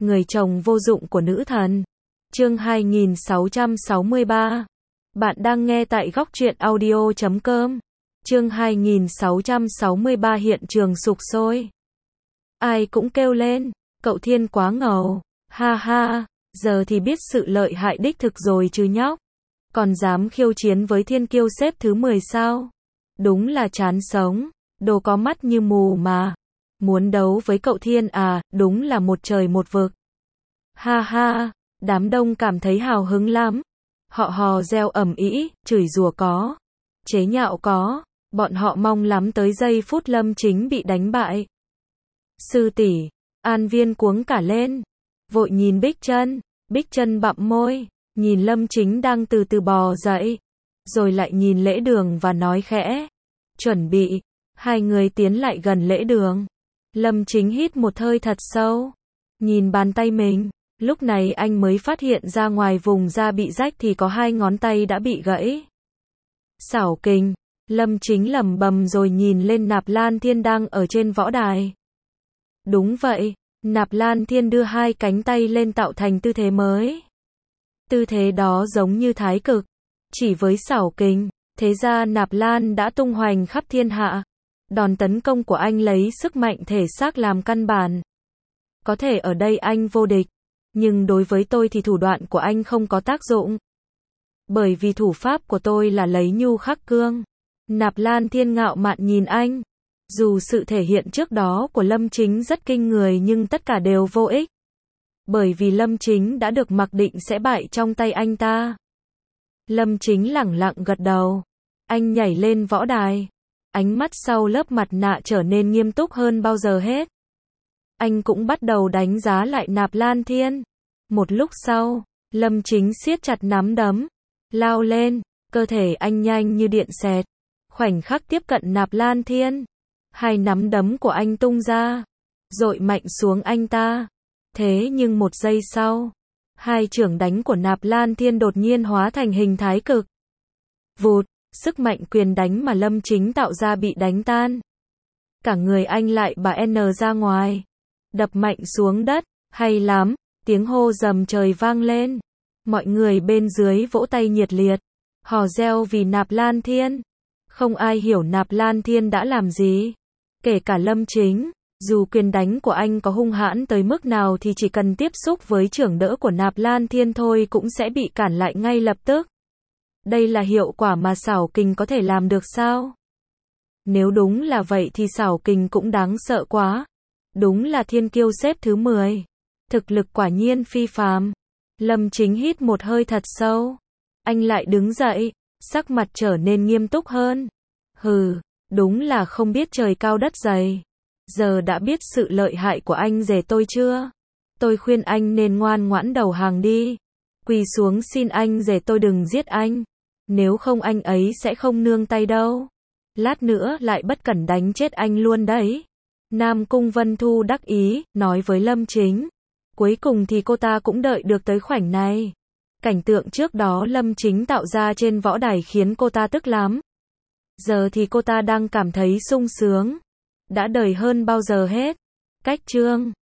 người chồng vô dụng của nữ thần. Chương 2663. Bạn đang nghe tại góc truyện audio.com. Chương 2663 hiện trường sục sôi. Ai cũng kêu lên, cậu Thiên quá ngầu, ha ha, giờ thì biết sự lợi hại đích thực rồi chứ nhóc. Còn dám khiêu chiến với thiên kiêu xếp thứ 10 sao? Đúng là chán sống, đồ có mắt như mù mà. Muốn đấu với cậu Thiên à, đúng là một trời một vực. Ha ha, đám đông cảm thấy hào hứng lắm. Họ hò reo ầm ĩ, chửi rủa có, chế nhạo có, bọn họ mong lắm tới giây phút Lâm Chính bị đánh bại. Sư tỷ, An Viên cuống cả lên, vội nhìn Bích Chân bặm môi, nhìn Lâm Chính đang từ từ bò dậy, rồi lại nhìn Lễ Đường và nói khẽ, chuẩn bị. Hai người tiến lại gần Lễ Đường. Lâm Chính hít một hơi thật sâu, nhìn bàn tay mình, lúc này anh mới phát hiện ra ngoài vùng da bị rách thì có 2 ngón tay đã bị gãy. Xảo kình, Lâm Chính lẩm bẩm rồi nhìn lên Nạp Lan Thiên đang ở trên võ đài. Đúng vậy, Nạp Lan Thiên đưa 2 cánh tay lên tạo thành tư thế mới. Tư thế đó giống như thái cực, chỉ với xảo kình, thế ra Nạp Lan đã tung hoành khắp thiên hạ. Đòn tấn công của anh lấy sức mạnh thể xác làm căn bản. Có thể ở đây anh vô địch, nhưng đối với tôi thì thủ đoạn của anh không có tác dụng. Bởi vì thủ pháp của tôi là lấy nhu khắc cương. Nạp Lan Thiên ngạo mạn nhìn anh. Dù sự thể hiện trước đó của Lâm Chính rất kinh người nhưng tất cả đều vô ích. Bởi vì Lâm Chính đã được mặc định sẽ bại trong tay anh ta. Lâm Chính lẳng lặng gật đầu. Anh nhảy lên võ đài. Ánh mắt sau lớp mặt nạ trở nên nghiêm túc hơn bao giờ hết. Anh cũng bắt đầu đánh giá lại Nạp Lan Thiên. Một lúc sau, Lâm Chính siết chặt nắm đấm, lao lên, cơ thể anh nhanh như điện xẹt, khoảnh khắc tiếp cận Nạp Lan Thiên. 2 nắm đấm của anh tung ra, dội mạnh xuống anh ta. Thế nhưng một giây sau, 2 chưởng đánh của Nạp Lan Thiên đột nhiên hóa thành hình thái cực. Vụt, sức mạnh quyền đánh mà Lâm Chính tạo ra bị đánh tan. Cả người anh lại bà N ra ngoài, đập mạnh xuống đất. Hay lắm, tiếng hô rầm trời vang lên. Mọi người bên dưới vỗ tay nhiệt liệt, hò reo vì Nạp Lan Thiên. Không ai hiểu Nạp Lan Thiên đã làm gì, kể cả Lâm Chính. Dù quyền đánh của anh có hung hãn tới mức nào thì chỉ cần tiếp xúc với chưởng đỡ của Nạp Lan Thiên thôi cũng sẽ bị cản lại ngay lập tức. Đây là hiệu quả mà xảo kình có thể làm được sao? Nếu đúng là vậy thì xảo kình cũng đáng sợ quá. Đúng là thiên kiêu xếp thứ 10. Thực lực quả nhiên phi phàm. Lâm Chính hít một hơi thật sâu. Anh lại đứng dậy, sắc mặt trở nên nghiêm túc hơn. Hừ, đúng là không biết trời cao đất dày. Giờ đã biết sự lợi hại của anh rể tôi chưa? Tôi khuyên anh nên ngoan ngoãn đầu hàng đi. Quỳ xuống xin anh rể tôi đừng giết anh. Nếu không anh ấy sẽ không nương tay đâu. Lát nữa lại bất cẩn đánh chết anh luôn đấy. Nam Cung Vân Thu đắc ý, nói với Lâm Chính. Cuối cùng thì cô ta cũng đợi được tới khoảnh này. Cảnh tượng trước đó Lâm Chính tạo ra trên võ đài khiến cô ta tức lắm. Giờ thì cô ta đang cảm thấy sung sướng. Đã đời hơn bao giờ hết. Cách chương